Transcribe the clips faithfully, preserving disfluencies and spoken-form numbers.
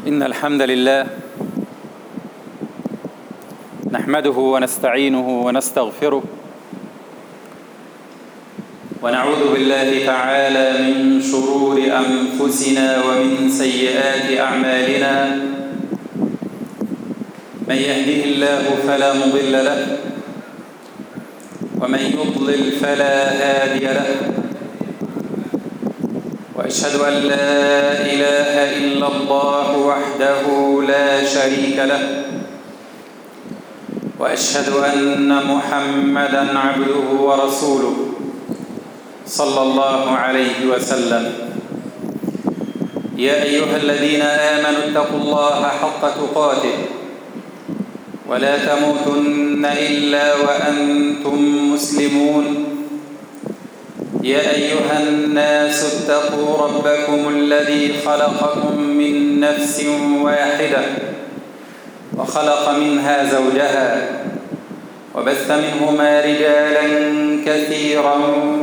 إن الحمد لله نحمده ونستعينه ونستغفره ونعوذ بالله تعالى من شرور أنفسنا ومن سيئات أعمالنا. من يهده الله فلا مضل له ومن يضلل فلا هادي له، وأشهد أن لا إله إلا الله وحده لا شريك له، وأشهد أن محمدًا عبده ورسوله صلى الله عليه وسلم. يا أيها الذين آمنوا اتقوا الله حق تقاته ولا تموتن إلا وأنتم مسلمون. يا أيها الناس اتقوا ربكم الذي خلقكم من نفس واحدة وخلق منها زوجها وبث منهما رجالا كثيرا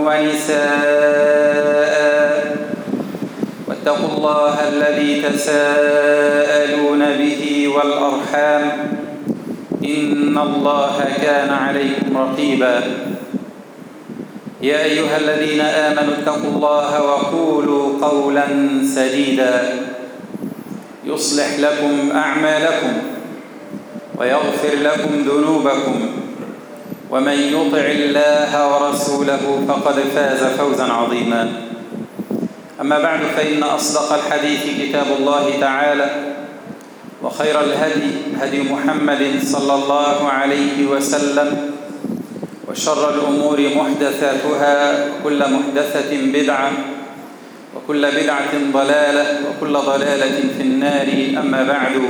ونساء، واتقوا الله الذي تساءلون به والأرحام إن الله كان عليكم رقيبا. يا أيها الذين آمنوا اتقوا الله وقولوا قولا سديدا يصلح لكم أعمالكم ويغفر لكم ذنوبكم، ومن يطع الله ورسوله فقد فاز فوزا عظيما. أما بعد، فإن أصدق الحديث كتاب الله تعالى، وخير الهدي هدي محمد صلى الله عليه وسلم، وشر الأمور محدثاتها، وكل محدثة بدعة، وكل بدعة ضلالة، وكل ضلالة في النار. أما بعد،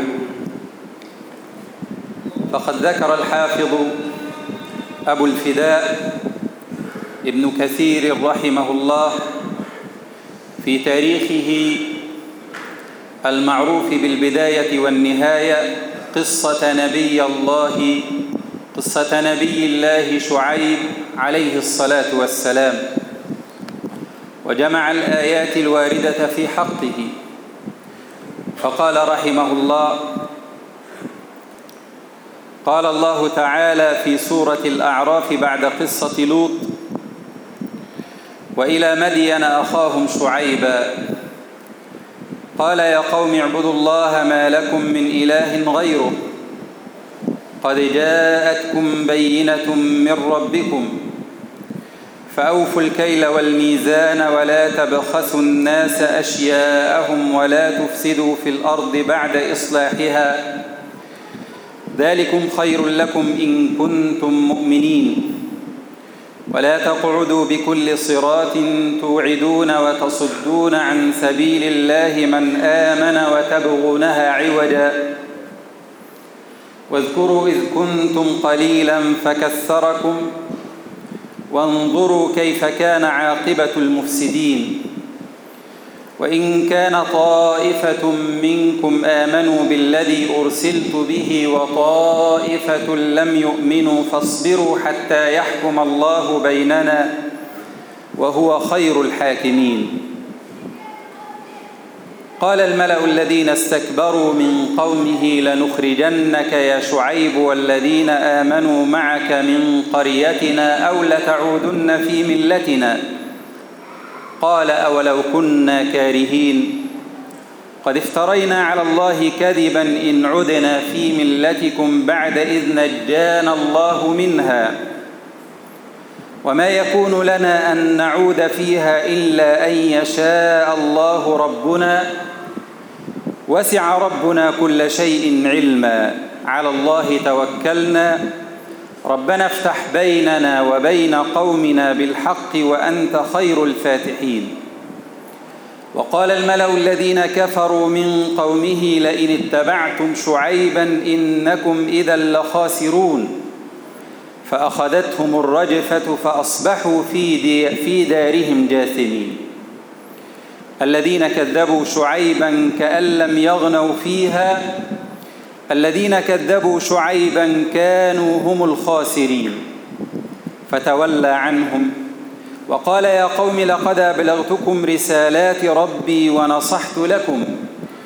فقد ذكر الحافظ أبو الفداء ابن كثير رحمه الله في تاريخه المعروف بالبداية والنهاية قصة نبي الله قصة نبي الله شعيب عليه الصلاة والسلام، وجمع الآيات الواردة في حقه. فقال رحمه الله: قال الله تعالى في سورة الأعراف بعد قصة لوط: وإلى مدين أخاهم شعيبا قال يا قوم اعبدوا الله ما لكم من إله غيره قد جاءتكم بينة من ربكم فأوفوا الكيل والميزان ولا تبخسوا الناس أشياءهم ولا تفسدوا في الأرض بعد إصلاحها ذلكم خير لكم إن كنتم مؤمنين. ولا تقعدوا بكل صراط توعدون وتصدون عن سبيل الله من آمن وتبغونها عوجا واذكروا إذ كنتم قليلا فكثركم وانظروا كيف كان عاقبة المفسدين. وإن كان طائفة منكم آمنوا بالذي أرسلت به وطائفة لم يؤمنوا فاصبروا حتى يحكم الله بيننا وهو خير الحاكمين. قال الملأ الذين استكبروا من قومه لنخرجنك يا شعيب والذين آمنوا معك من قريتنا أو لتعودن في ملتنا. قال أولو كنا كارهين قد افترينا على الله كذبا إن عدنا في ملتكم بعد إذ نجانا الله منها وما يكون لنا أن نعود فيها إلا أن يشاء الله ربنا وسع ربنا كل شيء علما على الله توكلنا ربنا افتح بيننا وبين قومنا بالحق وأنت خير الفاتحين. وقال الملأ الذين كفروا من قومه لئن اتبعتم شعيبا إنكم إذا لخاسرون فأخذتهم الرجفة فأصبحوا في, في دارهم جاثمين. الذين كذبوا شعيبا كأن لم يغنوا فيها الذين كذبوا شعيبا كانوا هم الخاسرين فتولى عنهم وقال يا قوم لقد أبلغتكم رسالات ربي ونصحت لكم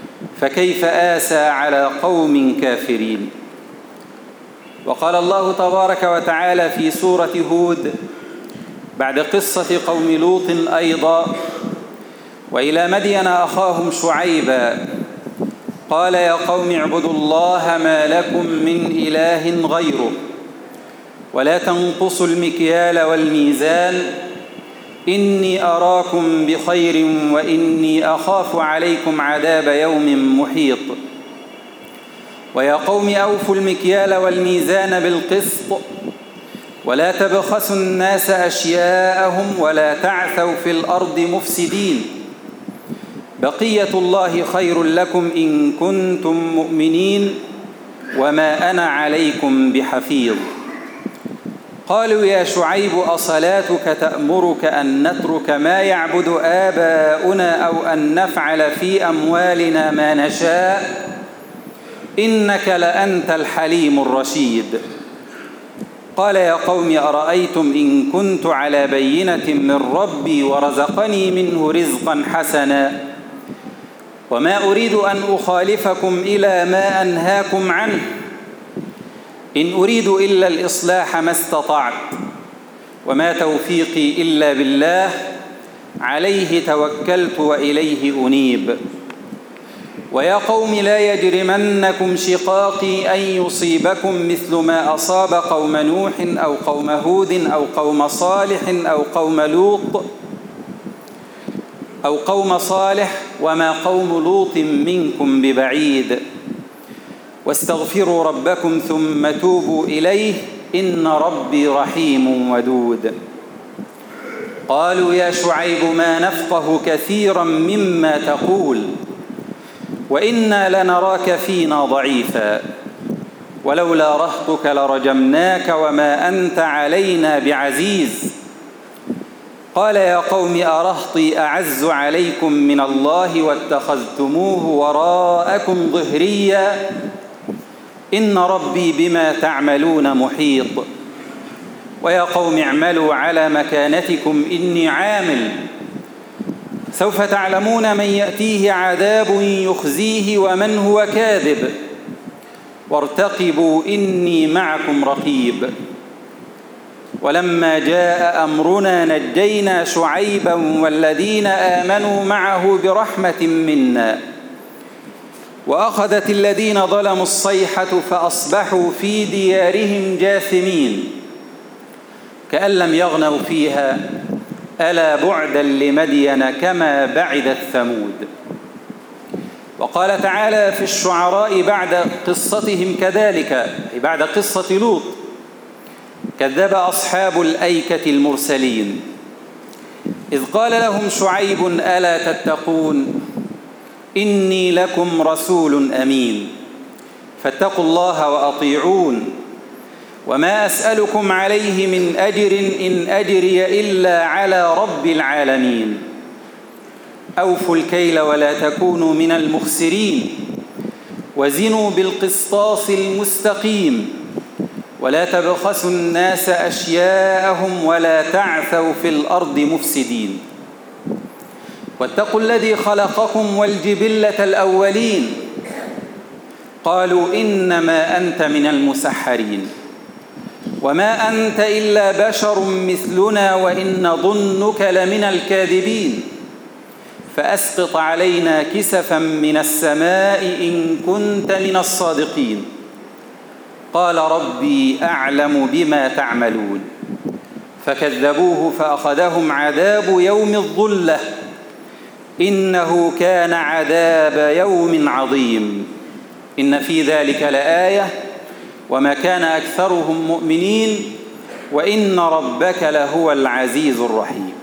فكيف آسى على قوم كافرين. وقال الله تبارك وتعالى في سورة هود بعد قصة قوم لوط أيضا: وإلى مدين أخاهم شعيبا قال يا قوم اعبدوا الله ما لكم من إله غيره ولا تنقصوا المكيال والميزان إني أراكم بخير وإني أخاف عليكم عذاب يوم محيط. ويا قوم أوفوا المكيال والميزان بالقسط ولا تبخسوا الناس أشياءهم ولا تعثوا في الأرض مفسدين بقية الله خير لكم إن كنتم مؤمنين وما أنا عليكم بحفيظ. قالوا يا شعيب أصلاتك تأمرك أن نترك ما يعبد آباؤنا أو أن نفعل في أموالنا ما نشاء إنك لأنت الحليم الرشيد. قال يا قوم أرأيتم إن كنت على بينة من ربي ورزقني منه رزقا حسنا وما أريد أن أخالفكم إلى ما أنهاكم عنه إن أريد إلا الإصلاح ما استطعت وما توفيقي إلا بالله عليه توكلت وإليه أنيب. ويا قوم لا يجرمنكم شقاقي أن يصيبكم مثل ما أصاب قوم نوح أو قوم هود أو قوم صالح أو قوم لوط أو قوم صالح وما قوم لوط منكم ببعيد واستغفروا ربكم ثم توبوا إليه إن ربي رحيم ودود. قالوا يا شعيب ما نفقه كثيرا مما تقول وإنا لنراك فينا ضعيفا ولولا رهطك لرجمناك وما أنت علينا بعزيز. قال يا قوم أرهطي أعز عليكم من الله واتخذتموه وراءكم ظهريا إن ربي بما تعملون محيط. ويا قوم اعملوا على مكانتكم إني عامل سوف تعلمون من يأتيه عذاب يخزيه ومن هو كاذب وارتقبوا إني معكم رقيب. ولما جاء أمرنا نجينا شعيبا والذين آمنوا معه برحمة منا وأخذت الذين ظلموا الصيحة فأصبحوا في ديارهم جاثمين كأن لم يغنوا فيها ألا بعدا لمدين كما بعدت ثمود. وقال تعالى في الشعراء بعد قصتهم كذلك بعد قصة لوط: كذب أصحاب الأيكة المرسلين إذ قال لهم شعيب ألا تتقون إني لكم رسول أمين فاتقوا الله وأطيعون وما أسألكم عليه من أجر إن أجري إلا على رب العالمين. أوفوا الكيل ولا تكونوا من المخسرين وزنوا بالقسطاس المستقيم ولا تبخسوا الناس أشياءهم ولا تعثوا في الأرض مفسدين واتقوا الذي خلقكم والجبلة الأولين قالوا إنما أنت من المسحرين وما أنت إلا بشر مثلنا وإن ظنك لمن الكاذبين فأسقط علينا كسفا من السماء إن كنت من الصادقين. قال ربي أعلم بما تعملون فكذبوه فأخذهم عذاب يوم الظلة إنه كان عذاب يوم عظيم. إن في ذلك لآية وما كان أكثرهم مؤمنين وإن ربك لهو العزيز الرحيم.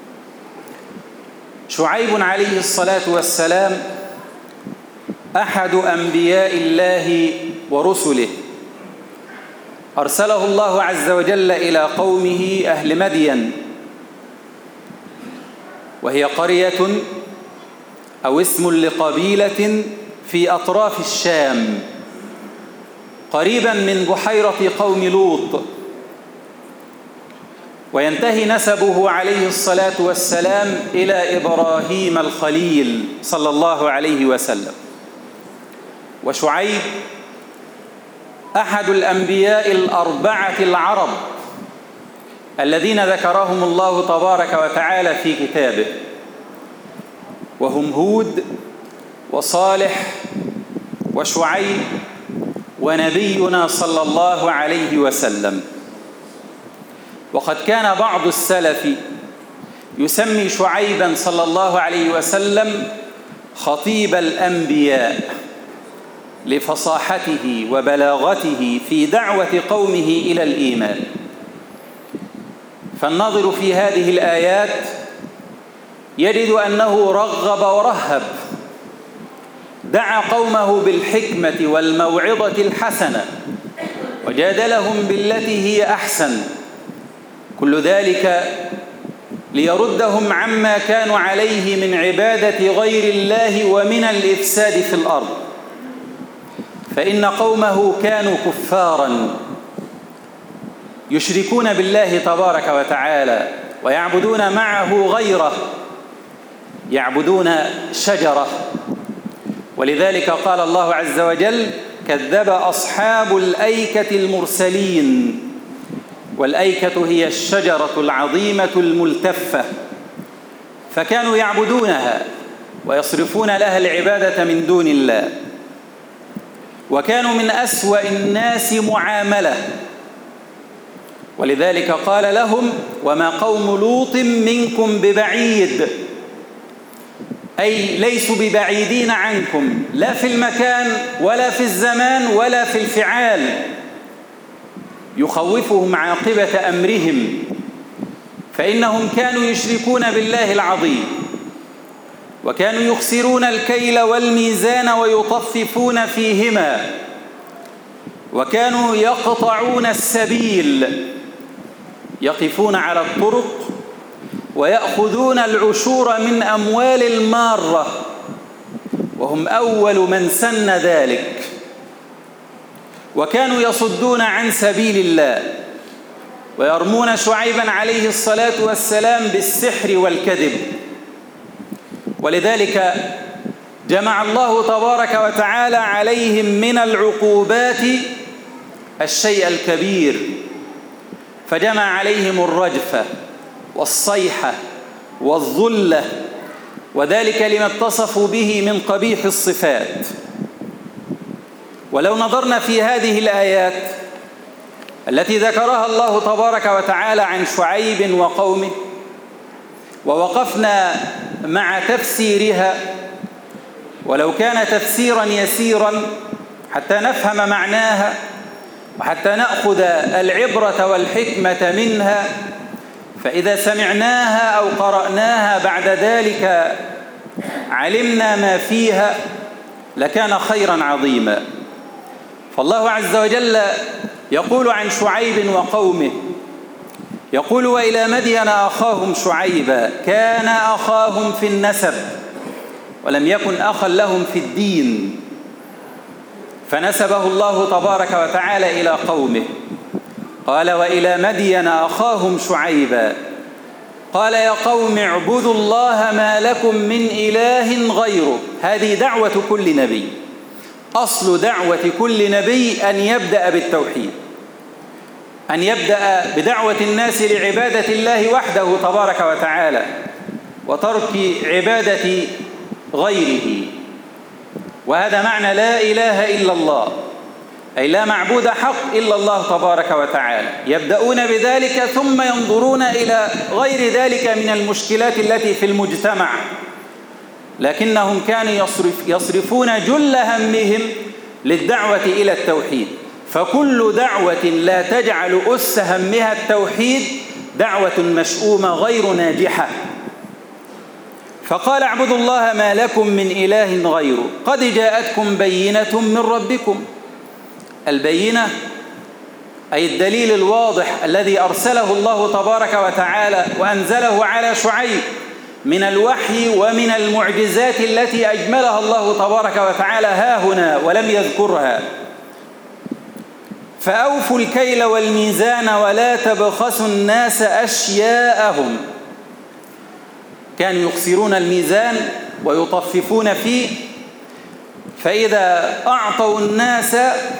شعيب عليه الصلاة والسلام أحد أنبياء الله ورسله أرسله الله عز وجل إلى قومه أهل مدين وهي قرية أو اسم لقبيلة في أطراف الشام قريبا من بحيرة قوم لوط وينتهي نسبه عليه الصلاة والسلام إلى إبراهيم الخليل صلى الله عليه وسلم وشعيب أحد الأنبياء الأربعة العرب الذين ذكرهم الله تبارك وتعالى في كتابه، وهم هود وصالح وشعيب ونبينا صلى الله عليه وسلم. وقد كان بعض السلف يسمي شعيبا صلى الله عليه وسلم خطيب الأنبياء لفصاحته وبلاغته في دعوة قومه إلى الإيمان. فالناظر في هذه الآيات يجد أنه رغب ورهب، دعا قومه بالحكمة والموعظة الحسنة وجادلهم بالتي هي أحسن، كل ذلك ليردهم عما كانوا عليه من عبادة غير الله ومن الإفساد في الأرض. فإن قومه كانوا كفاراً يشركون بالله تبارك وتعالى ويعبدون معه غيره، يعبدون شجرة. ولذلك قال الله عز وجل: كذب أصحاب الأيكة المرسلين. والأيكة هي الشجرة العظيمة الملتفة، فكانوا يعبدونها ويصرفون لها العبادة من دون الله، وكانوا من أسوأ الناس معاملة. ولذلك قال لهم: وما قوم لوط منكم ببعيد، أي ليسوا ببعيدين عنكم لا في المكان ولا في الزمان ولا في الفعال. يخوفهم عاقبة أمرهم، فإنهم كانوا يشركون بالله العظيم، وكانوا يخسرون الكيل والميزان ويطففون فيهما، وكانوا يقطعون السبيل، يقفون على الطرق ويأخذون العشور من أموال المارة، وهم أول من سن ذلك. وكانوا يصدون عن سبيل الله ويرمون شعيبا عليه الصلاة والسلام بالسحر والكذب. ولذلك جمع الله تبارك وتعالى عليهم من العقوبات الشيء الكبير، فجمع عليهم الرجفة والصيحة والذلة، وذلك لما اتصفوا به من قبيح الصفات. ولو نظرنا في هذه الآيات التي ذكرها الله تبارك وتعالى عن شعيب وقومه، ووقفنا مع تفسيرها، ولو كان تفسيرا يسيرا حتى نفهم معناها وحتى نأخذ العبرة والحكمة منها، فإذا سمعناها أو قرأناها بعد ذلك علمنا ما فيها لكان خيرا عظيما. فالله عز وجل يقول عن شعيب وقومه، يقول: وإلى مدين أخاهم شعيبا كان أخاهم في النسب ولم يكن أخا لهم في الدين، فنسبه الله تبارك وتعالى إلى قومه. قال: وإلى مدين أخاهم شعيبا قال: يا قوم اعبدوا الله ما لكم من إله غيره. هذه دعوة كل نبي، أصل دعوة كل نبي أن يبدأ بالتوحيد، أن يبدأ بدعوة الناس لعبادة الله وحده تبارك وتعالى وترك عبادة غيره. وهذا معنى لا إله إلا الله، أي لا معبود حق إلا الله تبارك وتعالى. يبدأون بذلك ثم ينظرون إلى غير ذلك من المشكلات التي في المجتمع، لكنهم كانوا يصرف يصرفون جل همهم للدعوة إلى التوحيد. فكل دعوة لا تجعل أس همها التوحيد دعوة مشؤومة غير ناجحة. فقال: اعبدوا الله ما لكم من إله غيره قد جاءتكم بينة من ربكم. البينة أي الدليل الواضح الذي أرسله الله تبارك وتعالى وأنزله على شعيب من الوحي ومن المعجزات التي أجملها الله تبارك وتعالى ها هنا ولم يذكرها. فأوفوا الكيل والميزان ولا تبخسوا الناس أشياءهم. كانوا يقصرون الميزان ويطففون فيه، فإذا أعطوا الناس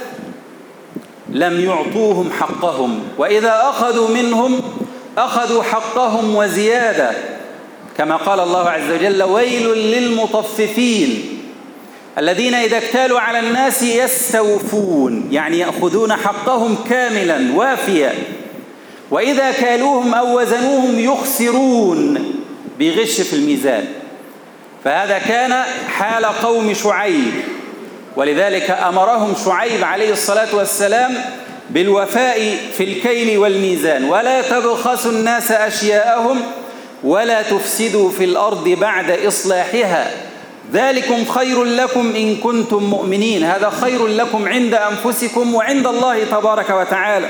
لم يعطوهم حقهم، وإذا أخذوا منهم أخذوا حقهم وزيادة، كما قال الله عز وجل: ويل للمطففين الذين إذا اكتالوا على الناس يستوفون، يعني يأخذون حقهم كاملا وافيا، وإذا كالوهم أو وزنوهم يخسرون بغش في الميزان. فهذا كان حال قوم شعيب، ولذلك أمرهم شعيب عليه الصلاة والسلام بالوفاء في الكيل والميزان: ولا تبخسوا الناس أشياءهم ولا تفسدوا في الأرض بعد إصلاحها ذلكم خير لكم إن كنتم مؤمنين. هذا خير لكم عند أنفسكم وعند الله تبارك وتعالى.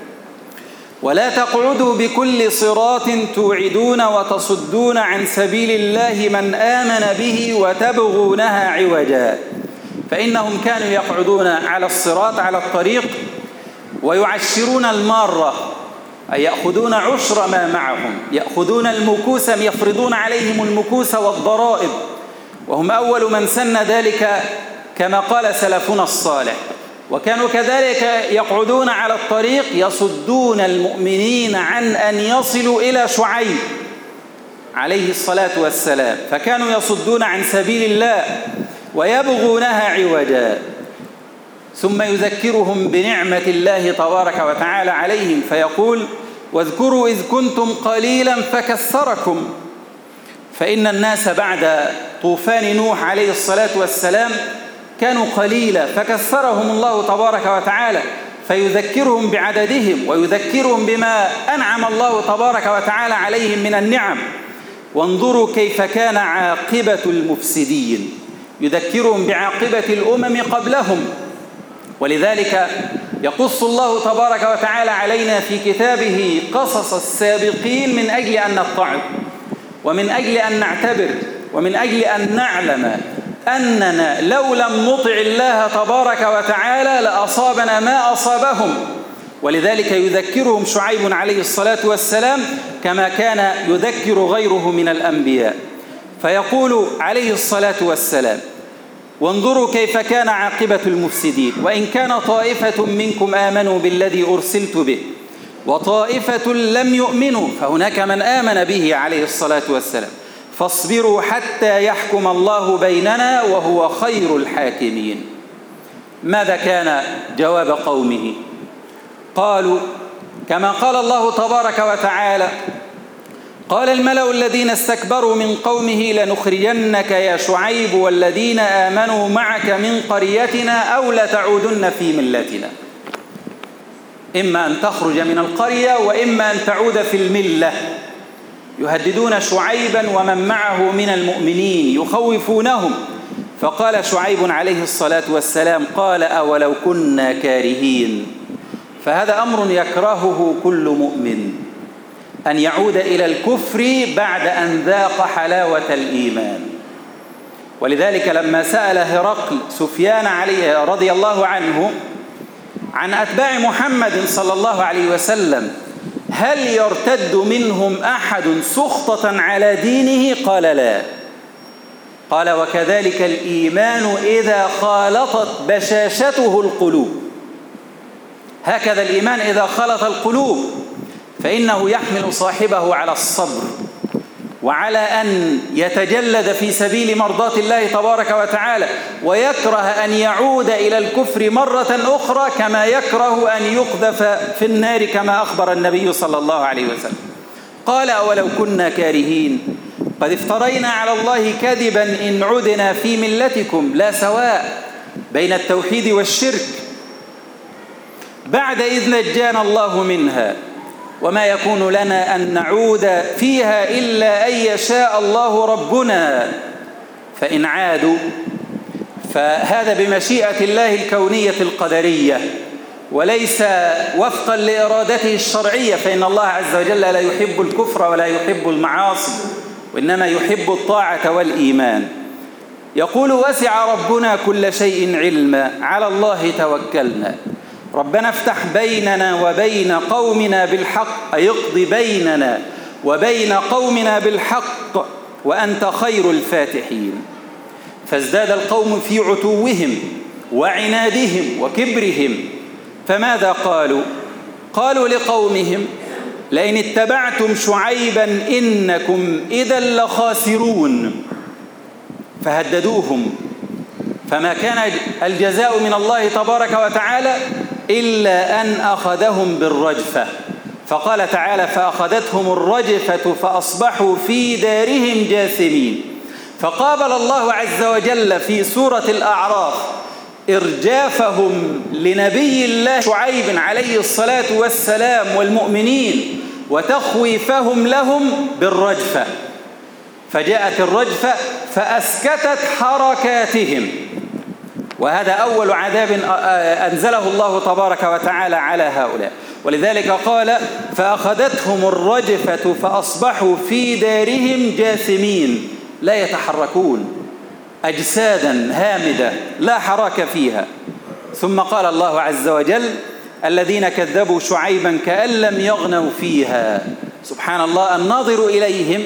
ولا تقعدوا بكل صراط توعدون وتصدون عن سبيل الله من آمن به وتبغونها عوجا. فإنهم كانوا يقعدون على الصراط، على الطريق، ويعشرون المارة، أي يأخذون عشر ما معهم، يأخذون المكوس، يفرضون عليهم المكوس والضرائب، وهم أول من سن ذلك كما قال سلفنا الصالح. وكانوا كذلك يقعدون على الطريق يصدون المؤمنين عن أن يصلوا إلى شعيب عليه الصلاة والسلام، فكانوا يصدون عن سبيل الله ويبغونها عوجا. ثم يذكرهم بنعمة الله تبارك وتعالى عليهم فيقول: واذكروا إذ كنتم قليلا فكثركم. فإن الناس بعد طوفان نوح عليه الصلاة والسلام كانوا قليلا، فكثرهم الله تبارك وتعالى، فيذكرهم بعددهم ويذكرهم بما أنعم الله تبارك وتعالى عليهم من النعم. وانظروا كيف كان عاقبة المفسدين، يذكرهم بعاقبة الأمم قبلهم. ولذلك يقص الله تبارك وتعالى علينا في كتابه قصص السابقين من أجل أن نتعظ، ومن أجل أن نعتبر، ومن أجل أن نعلم أننا لو لم نطع الله تبارك وتعالى لأصابنا ما أصابهم. ولذلك يذكرهم شعيب عليه الصلاة والسلام كما كان يذكر غيره من الأنبياء، فيقول عليه الصلاة والسلام: وانظروا كيف كان عاقبة المفسدين، وإن كان طائفة منكم آمنوا بالذي أرسلت به وطائفة لم يؤمنوا، فهناك من آمن به عليه الصلاة والسلام، فاصبروا حتى يحكم الله بيننا وهو خير الحاكمين. ماذا كان جواب قومه؟ قالوا كما قال الله تبارك وتعالى: قال الملأ الذين استكبروا من قومه لنخرجنك يا شعيب والذين آمنوا معك من قريتنا أو لتعودن في ملتنا. إما أن تخرج من القرية وإما أن تعود في الملة. يهددون شعيبا ومن معه من المؤمنين، يخوفونهم. فقال شعيب عليه الصلاة والسلام: قال أولو كنا كارهين. فهذا أمر يكرهه كل مؤمن، أن يعود إلى الكفر بعد أن ذاق حلاوة الإيمان. ولذلك لما سأل هرقل سفيان عليه رضي الله عنه عن أتباع محمد صلى الله عليه وسلم: هل يرتد منهم أحد سخطة على دينه؟ قال لا. قال: وكذلك الإيمان إذا خالطت بشاشته القلوب. هكذا الإيمان إذا خلط القلوب فإنه يحمل صاحبه على الصبر وعلى أن يتجلد في سبيل مرضاة الله تبارك وتعالى، ويكره أن يعود إلى الكفر مرة أخرى، كما يكره أن يقذف في النار كما أخبر النبي صلى الله عليه وسلم. قال: أولو كنا كارهين قد افترينا على الله كذبا إن عدنا في ملتكم لا سواء بين التوحيد والشرك بعد إذ نجانا الله منها وما يكون لنا أن نعود فيها إلا أن يشاء الله ربنا. فإن عادوا فهذا بمشيئة الله الكونية القدرية وليس وفقا لإرادته الشرعية، فإن الله عز وجل لا يحب الكفر ولا يحب المعاصي، وإنما يحب الطاعة والإيمان. يقول: وسع ربنا كل شيء علما على الله توكلنا ربنا افتح بيننا وبين قومنا بالحق، أي اقض بيننا وبين قومنا بالحق وأنت خير الفاتحين. فازداد القوم في عتوهم وعنادهم وكبرهم، فماذا قالوا؟ قالوا لقومهم: لئن اتبعتم شعيبا إنكم إذا لخاسرون. فهددوهم، فما كان الجزاء من الله تبارك وتعالى إلا أن أخذهم بالرجفة. فقال تعالى: فأخذتهم الرجفة فأصبحوا في دارهم جاثمين. فقابل الله عز وجل في سورة الأعراف إرجافهم لنبي الله شعيب عليه الصلاة والسلام والمؤمنين وتخويفهم لهم بالرجفة، فجاءت الرجفة فأسكتت حركاتهم، وهذا أول عذاب أنزله الله تبارك وتعالى على هؤلاء. ولذلك قال: فأخذتهم الرجفة فأصبحوا في دارهم جاثمين، لا يتحركون، أجسادا هامدة لا حراك فيها. ثم قال الله عز وجل: الذين كذبوا شعيبا كأن لم يغنوا فيها. سبحان الله، الناظر إليهم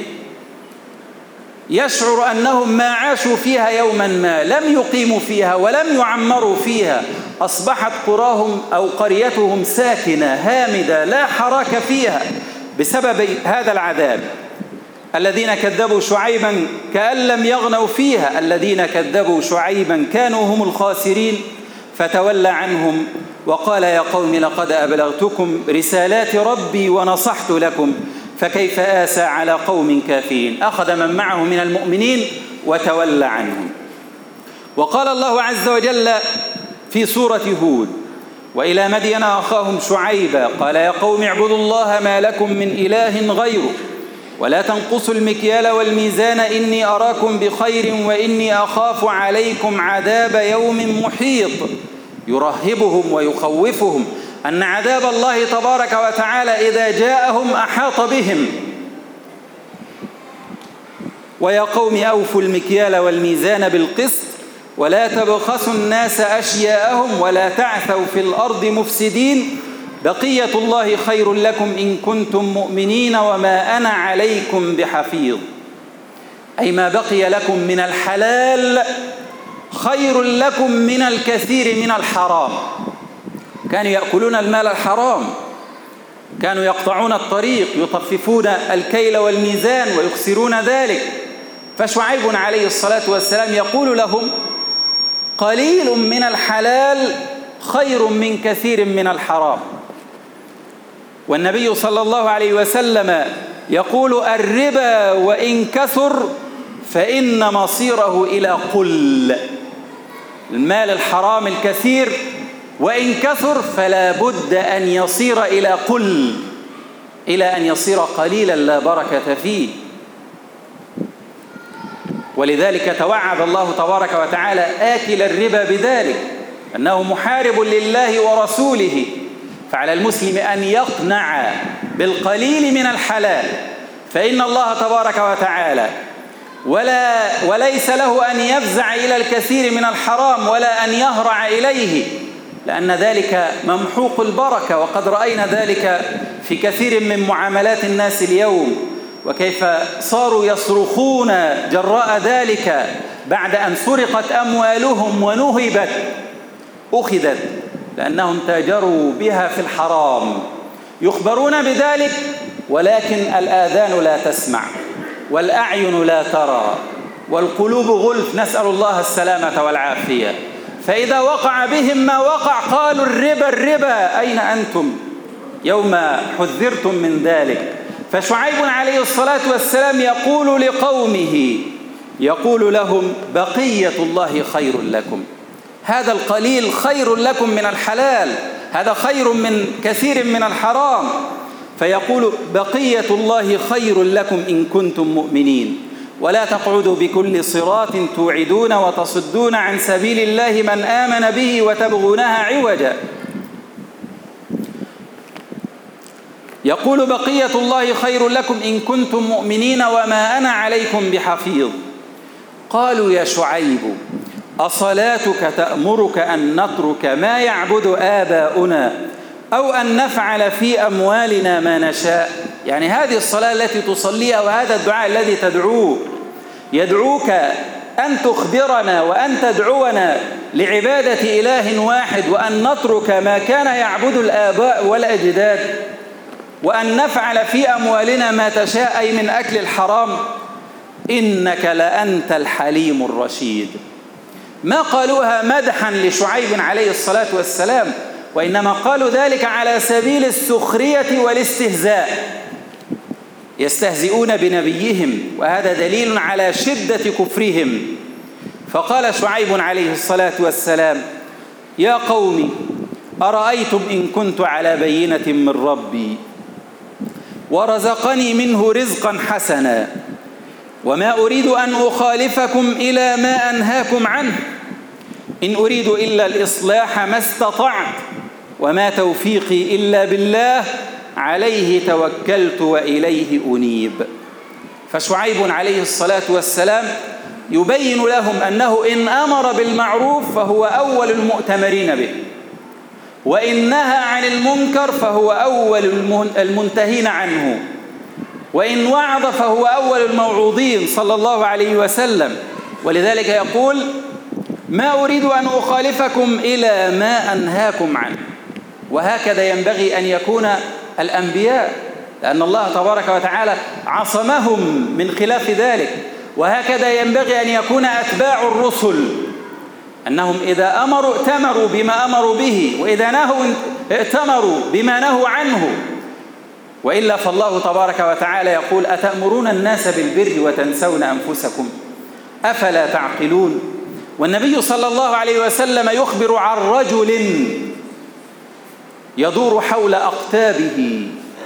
يشعر أنهم ما عاشوا فيها يوما ما، لم يقيموا فيها ولم يعمروا فيها، أصبحت قراهم أو قريتهم ساكنة هامدة لا حراك فيها بسبب هذا العذاب. الذين كذبوا شعيبا كأن لم يغنوا فيها، الذين كذبوا شعيبا كانوا هم الخاسرين. فتولى عنهم وقال: يا قوم لقد أبلغتكم رسالات ربي ونصحت لكم فكيف آسى على قوم كافرين. أخذ من معه من المؤمنين وتولى عنهم. وقال الله عز وجل في سورة هود: وإلى مدين أخاهم شعيبا قال يا قوم اعبدوا الله ما لكم من إله غيره ولا تنقصوا المكيال والميزان إني أراكم بخير وإني أخاف عليكم عذاب يوم محيط. يرهبهم ويخوفهم أن عذاب الله تبارك وتعالى إذا جاءهم أحاط بهم. ويا قوم أوفوا المكيال والميزان بالقسط ولا تبخسوا الناس أشياءهم ولا تعثوا في الأرض مفسدين بقية الله خير لكم إن كنتم مؤمنين وما أنا عليكم بحفيظ. أي ما بقي لكم من الحلال خير لكم من الكثير من الحرام. كانوا يأكلون المال الحرام، كانوا يقطعون الطريق، يطففون الكيل والميزان ويخسرون ذلك. فشعيب عليه الصلاة والسلام يقول لهم: قليل من الحلال خير من كثير من الحرام. والنبي صلى الله عليه وسلم يقول: الربا وإن كثر فإن مصيره إلى قل. المال الحرام الكثير وإن كثر فلا بد أن يصير إلى قل، إلى أن يصير قليلا لا بركة فيه. ولذلك توعد الله تبارك وتعالى آكل الربا بذلك، أنه محارب لله ورسوله. فعلى المسلم أن يقنع بالقليل من الحلال، فإن الله تبارك وتعالى ولا وليس له أن يفزع إلى الكثير من الحرام ولا أن يهرع إليه، لأن ذلك ممحوق البركة. وقد رأينا ذلك في كثير من معاملات الناس اليوم، وكيف صاروا يصرخون جراء ذلك بعد أن سرقت أموالهم ونهبت أخذت لأنهم تاجروا بها في الحرام. يخبرون بذلك ولكن الآذان لا تسمع والأعين لا ترى والقلوب غلف، نسأل الله السلامة والعافية. فإذا وقع بهم ما وقع قالوا: الربا الربا أين أنتم يوم حذرتم من ذلك؟ فشعيب عليه الصلاة والسلام يقول لقومه، يقول لهم: بقية الله خير لكم. هذا القليل خير لكم من الحلال، هذا خير من كثير من الحرام. فيقول: بقية الله خير لكم إن كنتم مؤمنين ولا تقعدوا بكل صراط توعدون وتصدون عن سبيل الله من آمن به وتبغونها عوجا. يقول: بقية الله خير لكم إن كنتم مؤمنين وما أنا عليكم بحفيظ. قالوا: يا شعيب أصلاتك تأمرك أن نترك ما يعبد آباؤنا أو أن نفعل في أموالنا ما نشاء؟ يعني هذه الصلاة التي تصليها وهذا الدعاء الذي تدعوه، يدعوك أن تخبرنا وأن تدعونا لعبادة إله واحد، وأن نترك ما كان يعبد الآباء والأجداد، وأن نفعل في أموالنا ما تشاء أي من أكل الحرام، إنك لأنت الحليم الرشيد. ما قالوها مدحا لشعيب عليه الصلاة والسلام، وإنما قالوا ذلك على سبيل السخرية والاستهزاء، يستهزئون بنبيهم، وهذا دليل على شدة كفرهم. فقال شعيب عليه الصلاة والسلام: يا قوم أرأيتم إن كنت على بينة من ربي ورزقني منه رزقا حسنا وما أريد أن أخالفكم إلى ما أنهاكم عنه، إن أريد إلا الإصلاح ما استطعت وما توفيقي إلا بالله عليه توكلت وإليه أنيب. فشعيب عليه الصلاة والسلام يبين لهم أنه إن أمر بالمعروف فهو أول المؤتمرين به، وإن نهى عن المنكر فهو أول المنتهين عنه، وإن وعظ فهو أول الموعوظين صلى الله عليه وسلم. ولذلك يقول: ما أريد أن أخالفكم إلى ما أنهاكم عنه. وهكذا ينبغي أن يكون الأنبياء، لأن الله تبارك وتعالى عصمهم من خلاف ذلك. وهكذا ينبغي أن يكون أتباع الرسل، أنهم إذا أمروا ائتمروا بما أمروا به، وإذا نهوا ائتمروا بما نهوا عنه. وإلا فالله تبارك وتعالى يقول: أتأمرون الناس بالبر وتنسون أنفسكم أفلا تعقلون. والنبي صلى الله عليه وسلم يخبر عن رجل يدور حول أقتابه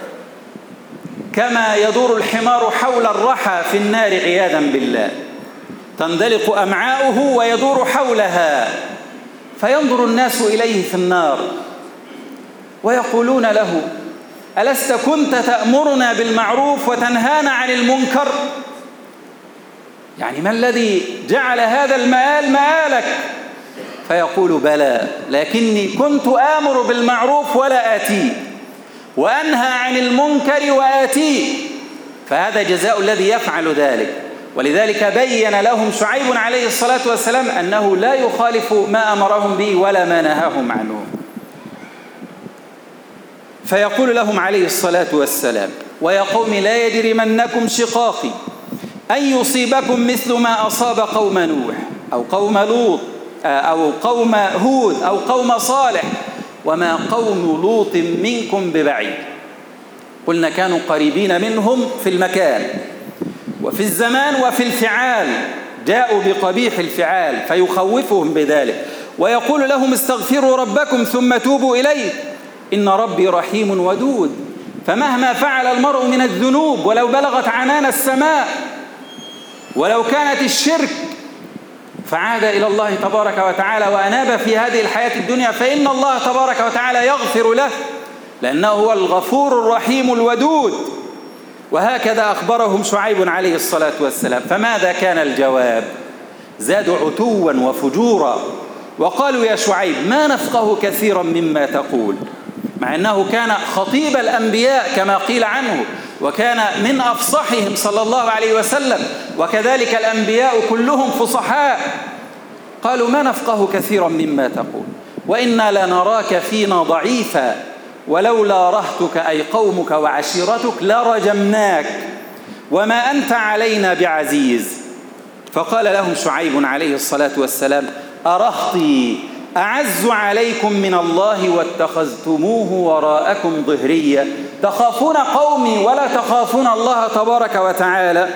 كما يدور الحمار حول الرحى في النار عياذا بالله، تندلق أمعاؤه ويدور حولها، فينظر الناس إليه في النار ويقولون له: ألست كنت تأمرنا بالمعروف وتنهانا عن المنكر؟ يعني ما الذي جعل هذا المآل مآلك؟ فيقول: بلى، لكني كنت آمر بالمعروف ولا آتيه، وأنهى عن المنكر وآتيه. فهذا جزاء الذي يفعل ذلك. ولذلك بين لهم شعيب عليه الصلاة والسلام أنه لا يخالف ما أمرهم به ولا ما نهاهم عنه. فيقول لهم عليه الصلاة والسلام: ويا قوم لا يجرمنكم شقاقي أن يصيبكم مثل ما أصاب قوم نوح أو قوم لوط أو قوم هود أو قوم صالح وما قوم لوط منكم ببعيد. قلنا كانوا قريبين منهم في المكان وفي الزمان وفي الفعال، جاءوا بقبيح الفعال فيخوفهم بذلك، ويقول لهم: استغفروا ربكم ثم توبوا إليه إن ربي رحيم ودود. فمهما فعل المرء من الذنوب ولو بلغت عنان السماء ولو كانت الشرك فعاد إلى الله تبارك وتعالى وأناب في هذه الحياة الدنيا، فإن الله تبارك وتعالى يغفر له، لأنه هو الغفور الرحيم الودود. وهكذا أخبرهم شعيب عليه الصلاة والسلام. فماذا كان الجواب؟ زادوا عتوا وفجورا وقالوا: يا شعيب ما نفقه كثيرا مما تقول، مع أنه كان خطيب الأنبياء كما قيل عنه، وكان من أفصحهم صلى الله عليه وسلم، وكذلك الأنبياء كلهم فصحاء. قالوا: ما نفقه كثيرا مما تقول وإنا لنراك فينا ضعيفا ولولا رهتك أي قومك وعشيرتك لرجمناك وما أنت علينا بعزيز. فقال لهم شعيب عليه الصلاة والسلام: أرهطي أعز عليكم من الله واتخذتموه وراءكم ظهريا، تخافون قومي ولا تخافون الله تبارك وتعالى،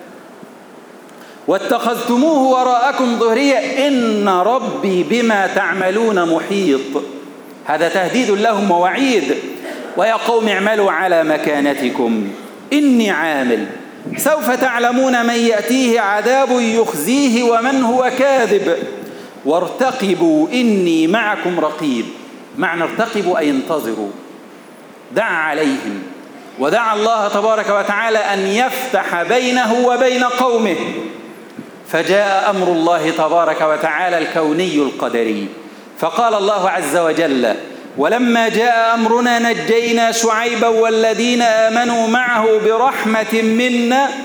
واتخذتموه وراءكم ظهريا إن ربي بما تعملون محيط. هذا تهديد لهم ووعيد. ويا قوم اعملوا على مكانتكم إني عامل، سوف تعلمون من يأتيه عذاب يخزيه ومن هو كاذب، وارتقبوا إني معكم رقيب. معنى ارتقبوا أي انتظروا. دعا عليهم ودعا الله تبارك وتعالى أن يفتح بينه وبين قومه، فجاء أمر الله تبارك وتعالى الكوني القدري. فقال الله عز وجل: ولما جاء أمرنا نجينا شعيبا والذين آمنوا معه برحمة منا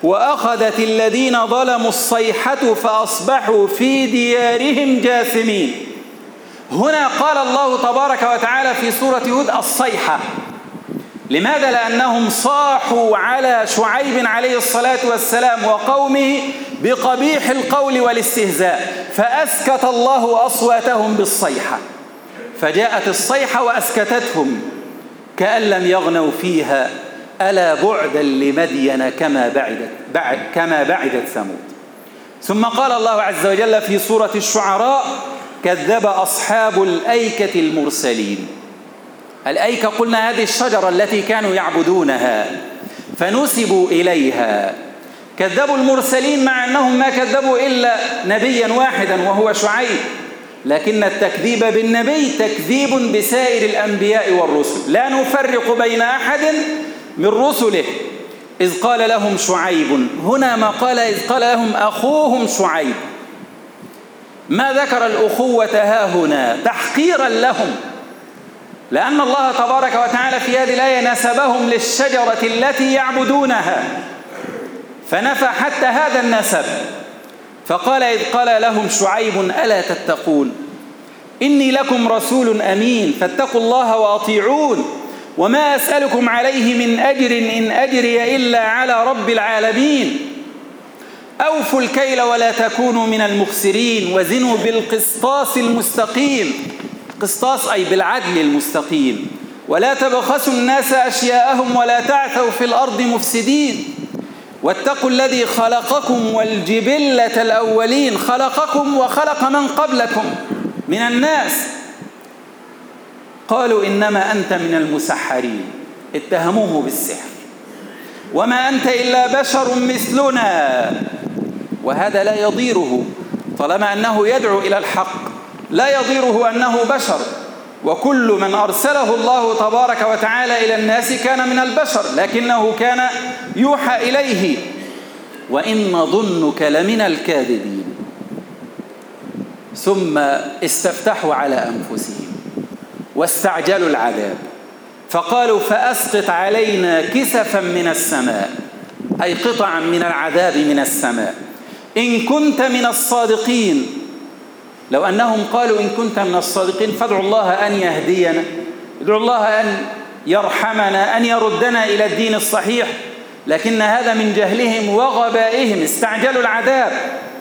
وأخذت الذين ظلموا الصيحة فأصبحوا في ديارهم جاثمين. هنا قال الله تبارك وتعالى في سورة هود الصيحة. لماذا؟ لأنهم صاحوا على شعيب عليه الصلاة والسلام وقومه بقبيح القول والاستهزاء، فأسكت الله أصواتهم بالصيحة، فجاءت الصيحة وأسكتتهم كأن لم يغنوا فيها، ألا بعدا لمدين كما بعدت بعد كما بعدت ثمود. ثم قال الله عز وجل في سورة الشعراء: كذب أصحاب الأيكة المرسلين. الأيكة قلنا هذه الشجرة التي كانوا يعبدونها فنسبوا إليها. كذبوا المرسلين مع أنهم ما كذبوا إلا نبيا واحدا وهو شعيب، لكن التكذيب بالنبي تكذيب بسائر الأنبياء والرسل، لا نفرق بين أحد من رسله. إذ قال لهم شعيب، هنا ما قال إذ قال لهم أخوهم شعيب، ما ذكر الأخوة ها هنا تحقيرا لهم، لأن الله تبارك وتعالى في هذه الآية نسبهم للشجرة التي يعبدونها، فنفى حتى هذا النسب. فقال إذ قال لهم شعيب ألا تتقون إني لكم رسول أمين فاتقوا الله وأطيعون وما أسألكم عليه من أجر إن أجري إلا على رب العالمين أوفوا الكيل ولا تكونوا من المخسرين وزنوا بالقسطاس المستقيم، قسطاس أي بالعدل المستقيم، ولا تبخسوا الناس أشياءهم ولا تعثوا في الأرض مفسدين واتقوا الذي خلقكم والجبلة الأولين، خلقكم وخلق من قبلكم من الناس. قالوا إنما أنت من المسحرين، اتهموه بالسحر، وما أنت إلا بشر مثلنا، وهذا لا يضيره طالما أنه يدعو إلى الحق، لا يضيره أنه بشر، وكل من أرسله الله تبارك وتعالى إلى الناس كان من البشر، لكنه كان يوحى إليه. وإن ظنك لمن الكاذبين. ثم استفتحوا على أنفسهم واستعجلوا العذاب فقالوا فأسقط علينا كسفا من السماء، أي قطعا من العذاب من السماء، إن كنت من الصادقين. لو أنهم قالوا إن كنت من الصادقين فادعوا الله أن يهدينا، ادعوا الله أن يرحمنا، أن يردنا إلى الدين الصحيح، لكن هذا من جهلهم وغبائهم، استعجلوا العذاب.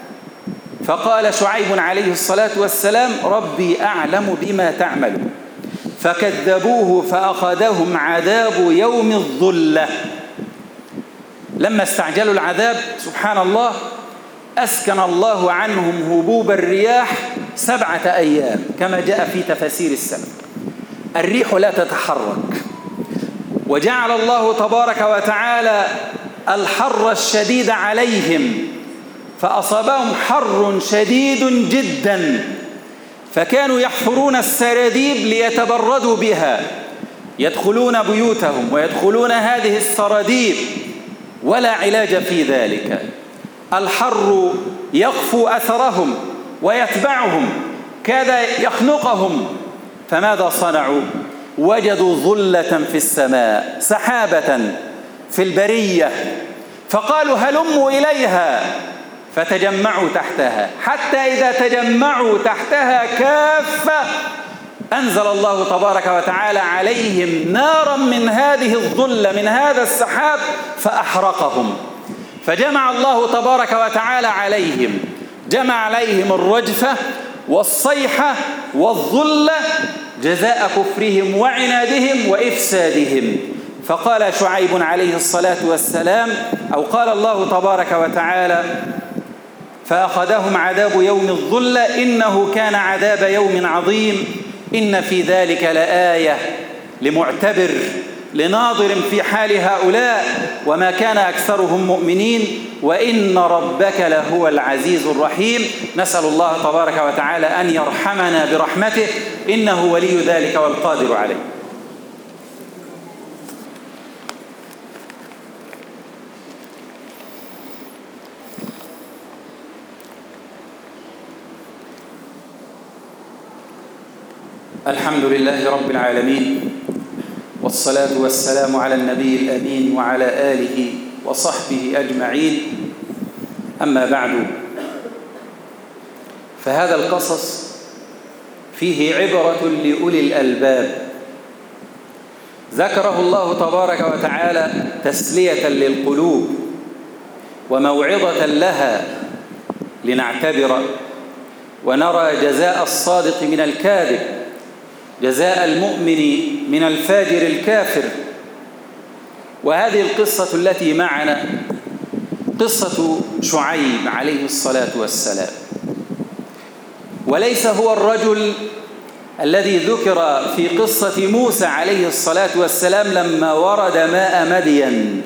فقال شعيب عليه الصلاة والسلام ربي أعلم بما تعملون، فكذبوه فأخذهم عذاب يوم الظلة. لما استعجلوا العذاب سبحان الله أسكن الله عنهم هبوب الرياح سبعة أيام كما جاء في تفاسير السلف. الريح لا تتحرك، وجعل الله تبارك وتعالى الحر الشديد عليهم فأصابهم حر شديد جدا، فكانوا يحفرون السراديب ليتبردوا بها، يدخلون بيوتهم ويدخلون هذه السراديب ولا علاج في ذلك. الحر يقفو أثرهم ويتبعهم كاد يخنقهم، فماذا صنعوا؟ وجدوا ظلة في السماء، سحابة في البرية، فقالوا هلموا إليها، فتجمعوا تحتها، حتى إذا تجمعوا تحتها كافة أنزل الله تبارك وتعالى عليهم نارا من هذه الظلة من هذا السحاب فأحرقهم. فجمع الله تبارك وتعالى عليهم، جمع عليهم الرجفة والصيحة والظلة جزاء كفرهم وعنادهم وإفسادهم. فقال شعيب عليه الصلاة والسلام أو قال الله تبارك وتعالى فأخذهم عذاب يوم الظلة إنه كان عذاب يوم عظيم إن في ذلك لآية لمعتبر لناظر في حال هؤلاء وما كان أكثرهم مؤمنين وإن ربك لهو العزيز الرحيم. نسأل الله تبارك وتعالى أن يرحمنا برحمته إنه ولي ذلك والقادر عليه. الحمد لله رب العالمين، والصلاة والسلام على النبي الأمين وعلى آله وصحبه أجمعين. أما بعد، فهذا القصص فيه عبرة لأولي الألباب، ذكره الله تبارك وتعالى تسلية للقلوب وموعظة لها لنعتبر ونرى جزاء الصادق من الكاذب، جزاء المؤمن من الفاجر الكافر. وهذه القصة التي معنا قصة شعيب عليه الصلاة والسلام، وليس هو الرجل الذي ذكر في قصة موسى عليه الصلاة والسلام لما ورد ماء مدين.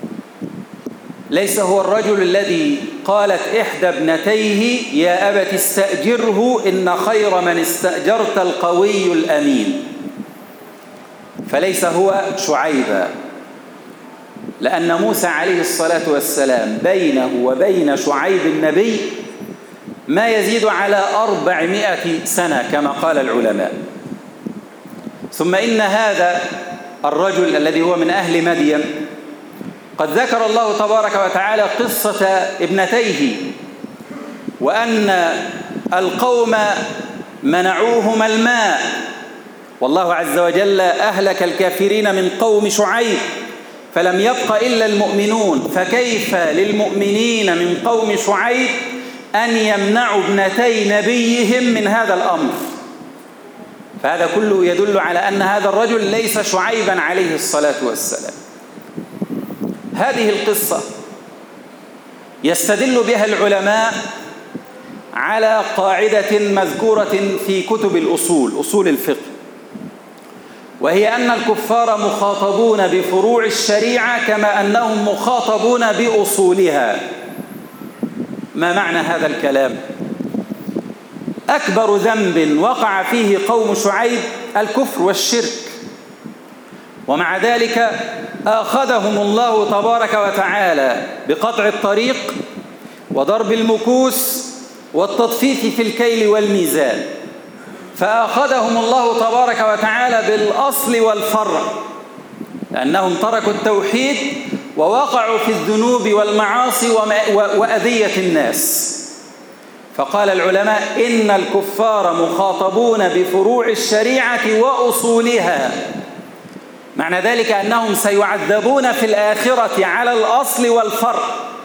ليس هو الرجل الذي قالت إحدى ابنتيه يا أبت استأجره إن خير من استأجرت القوي الأمين. فليس هو شعيبا، لأن موسى عليه الصلاة والسلام بينه وبين شعيب النبي ما يزيد على أربعمائة سنة كما قال العلماء. ثم إن هذا الرجل الذي هو من أهل مدين قد ذكر الله تبارك وتعالى قصة ابنتيه، وأن القوم منعوهما الماء، والله عز وجل أهلك الكافرين من قوم شعيب فلم يبق إلا المؤمنون، فكيف للمؤمنين من قوم شعيب أن يمنعوا ابنتي نبيهم من هذا الأمر؟ فهذا كله يدل على أن هذا الرجل ليس شعيبا عليه الصلاة والسلام. هذه القصة يستدل بها العلماء على قاعدة مذكورة في كتب الأصول، أصول الفقه، وهي أن الكفار مخاطبون بفروع الشريعة كما أنهم مخاطبون بأصولها. ما معنى هذا الكلام؟ أكبر ذنب وقع فيه قوم شعيب الكفر والشرك، ومع ذلك آخذهم الله تبارك وتعالى بقطع الطريق وضرب المكوس والتطفيف في الكيل والميزان، فآخذهم الله تبارك وتعالى بالأصل والفرع، لأنهم تركوا التوحيد ووقعوا في الذنوب والمعاصي وأذية الناس. فقال العلماء إن الكفار مخاطبون بفروع الشريعة وأصولها، معنى ذلك أنهم سيعذبون في الآخرة على الأصل والفرع،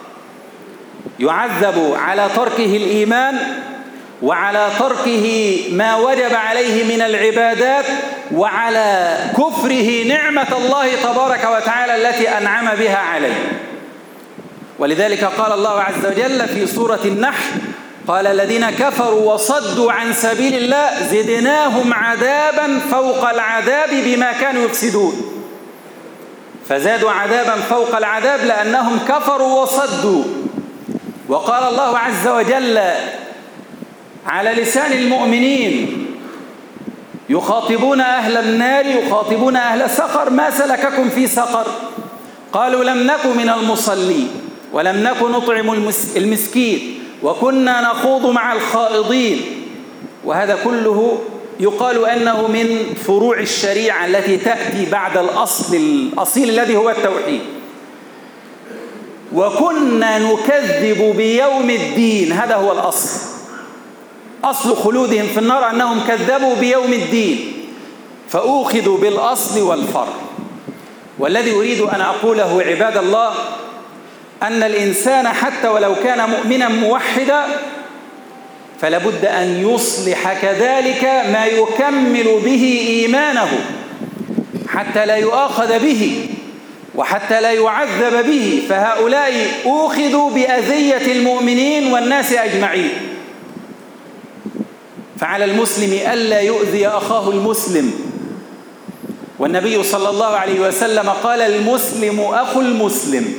يعذب على تركه الإيمان وعلى تركه ما وجب عليه من العبادات وعلى كفره نعمة الله تبارك وتعالى التي أنعم بها عليه. ولذلك قال الله عز وجل في سورة النحل قال الذين كفروا وصدوا عن سبيل الله زدناهم عذابا فوق العذاب بما كانوا يفسدون. فزادوا عذابا فوق العذاب لأنهم كفروا وصدوا. وقال الله عز وجل على لسان المؤمنين يخاطبون أهل النار يخاطبون أهل سقر ما سلككم في سقر؟ قالوا لم نك من المصلين ولم نك نطعم المسكين وكنا نخوض مع الخائضين. وهذا كله يقال أنه من فروع الشريعة التي تأتي بعد الأصل الأصيل الذي هو التوحيد. وكنا نكذب بيوم الدين، هذا هو الأصل، أصل خلودهم في النار أنهم كذبوا بيوم الدين، فأوخذوا بالأصل والفرع. والذي أريد أن أقوله عباد الله أن الإنسان حتى ولو كان مؤمنا موحدا فلابد أن يصلح كذلك ما يكمل به إيمانه حتى لا يؤاخذ به وحتى لا يعذب به. فهؤلاء أوخذوا بأذية المؤمنين والناس أجمعين، فعلى المسلم ألا يؤذي أخاه المسلم. والنبي صلى الله عليه وسلم قال المسلم أخو المسلم،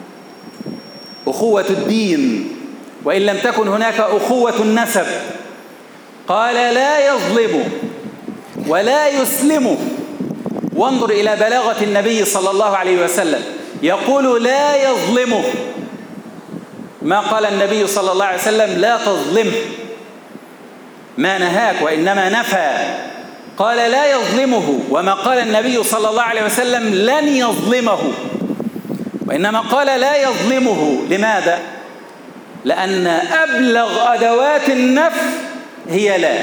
أخوة الدين وإن لم تكن هناك أخوة النسب. قال لا يظلم ولا يسلم. وانظر إلى بلاغة النبي صلى الله عليه وسلم، يقول لا يظلمه، ما قال النبي صلى الله عليه وسلم لا تظلمه، ما نهاك وإنما نفى، قال لا يظلمه. وما قال النبي صلى الله عليه وسلم لن يظلمه، وإنما قال لا يظلمه. لماذا؟ لأن أبلغ أدوات النفي هي لا،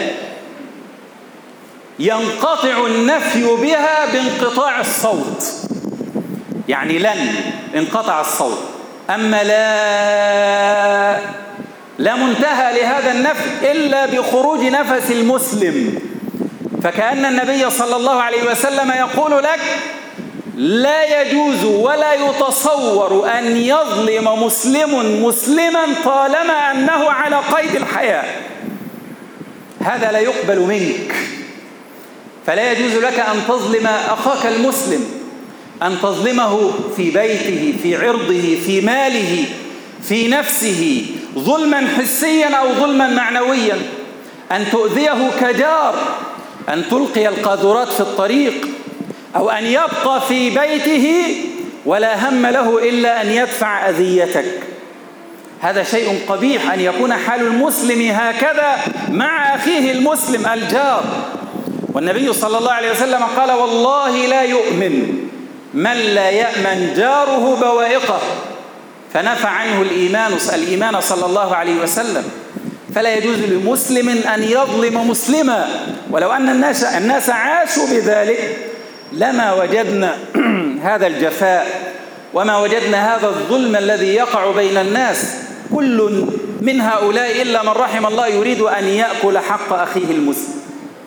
ينقطع النفي بها بانقطاع الصوت، يعني لن انقطع الصوت. أما لا لا منتهى لهذا النفي إلا بخروج نفس المسلم. فكأن النبي صلى الله عليه وسلم يقول لك لا يجوز ولا يتصور أن يظلم مسلم مسلما طالما أنه على قيد الحياة، هذا لا يقبل منك. فلا يجوز لك أن تظلم أخاك المسلم، أن تظلمه في بيته، في عرضه، في ماله، في نفسه، ظلما حسيا أو ظلما معنويا، أن تؤذيه كجار، أن تلقي القاذورات في الطريق، أو أن يبقى في بيته ولا هم له إلا أن يدفع أذيتك. هذا شيء قبيح أن يكون حال المسلم هكذا مع أخيه المسلم الجار. والنبي صلى الله عليه وسلم قال والله لا يؤمن من لا يأمن جاره بوائقه، فنفى عنه الإيمان الإيمان صلى الله عليه وسلم. فلا يجوز لمسلم أن يظلم مسلما، ولو أن الناس, الناس عاشوا بذلك لما وجدنا هذا الجفاء وما وجدنا هذا الظلم الذي يقع بين الناس. كل من هؤلاء إلا من رحم الله يريد أن يأكل حق أخيه المسلم.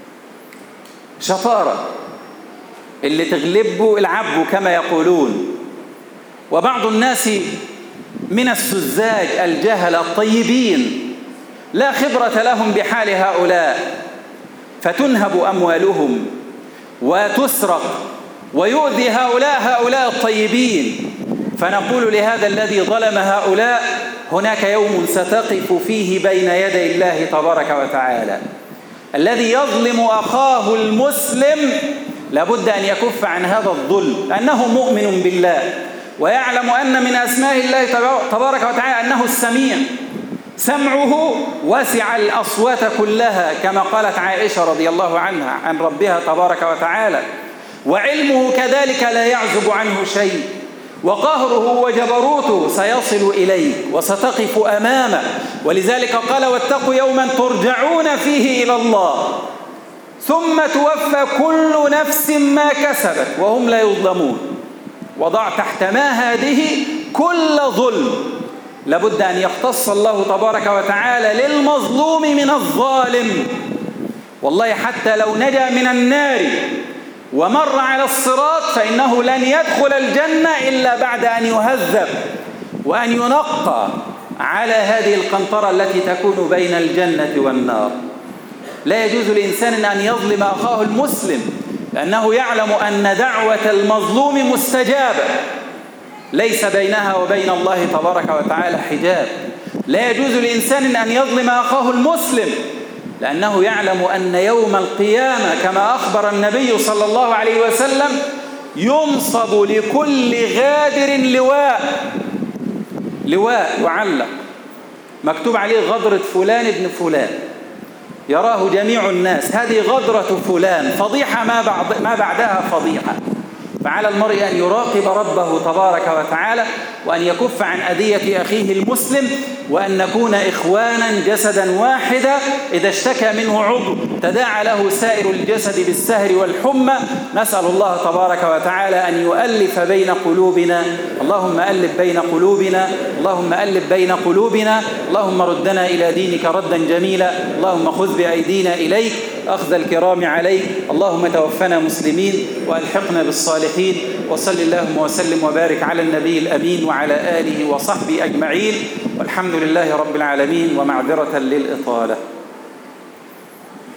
شطارة اللي تغلبه العبه كما يقولون. وبعض الناس من السذاج الجهل الطيبين لا خبرة لهم بحال هؤلاء، فتنهب أموالهم وتسرق ويؤذي هؤلاء هؤلاء الطيبين. فنقول لهذا الذي ظلم هؤلاء هناك يوم ستقف فيه بين يدي الله تبارك وتعالى. الذي يظلم أخاه المسلم لابد أن يكف عن هذا الظلم، لأنه مؤمن بالله ويعلم أن من أسماء الله تبارك وتعالى أنه السميع، سمعه وسع الأصوات كلها كما قالت عائشة رضي الله عنها عن ربها تبارك وتعالى، وعلمه كذلك لا يعزب عنه شيء، وقهره وجبروته سيصل إليه وستقف أمامه. ولذلك قال واتقوا يوما ترجعون فيه إلى الله ثم توفى كل نفس ما كسبت وهم لا يظلمون. وضع تحت ما هذه كل ظلم لابد أن يختص الله تبارك وتعالى للمظلوم من الظالم. والله حتى لو نجا من النار ومر على الصراط فإنه لن يدخل الجنة إلا بعد أن يهذب وأن ينقى على هذه القنطرة التي تكون بين الجنة والنار. لا يجوز لإنسان أن يظلم أخاه المسلم، لأنه يعلم أن دعوة المظلوم مستجابة، ليس بينها وبين الله تبارك وتعالى حجاب. لا يجوز لإنسان أن يظلم أخاه المسلم، لأنه يعلم أن يوم القيامة كما أخبر النبي صلى الله عليه وسلم ينصب لكل غادر لواء، لواء يعلق مكتوب عليه غدرة فلان ابن فلان، يراه جميع الناس، هذه غدرة فلان، فضيحة ما, بعد ما بعدها فضيحة. فعلى المرء أن يراقب ربه تبارك وتعالى وأن يكف عن أذية أخيه المسلم، وأن نكون إخوانا جسدا واحدا، إذا اشتكى منه عضو تداعى له سائر الجسد بالسهر والحمى. نسأل الله تبارك وتعالى أن يؤلف بين قلوبنا. اللهم ألف بين قلوبنا، اللهم ألف بين قلوبنا، اللهم ردنا إلى دينك ردا جميلا، اللهم خذ بأيدينا إليك أخذ الكرام عليك، اللهم توفنا مسلمين وألحقنا بالصالحين. وصل اللهم وسلم وبارك على النبي الأمين وعلى آله وصحبه أجمعين، والحمد لله رب العالمين، ومعذرة للإطالة.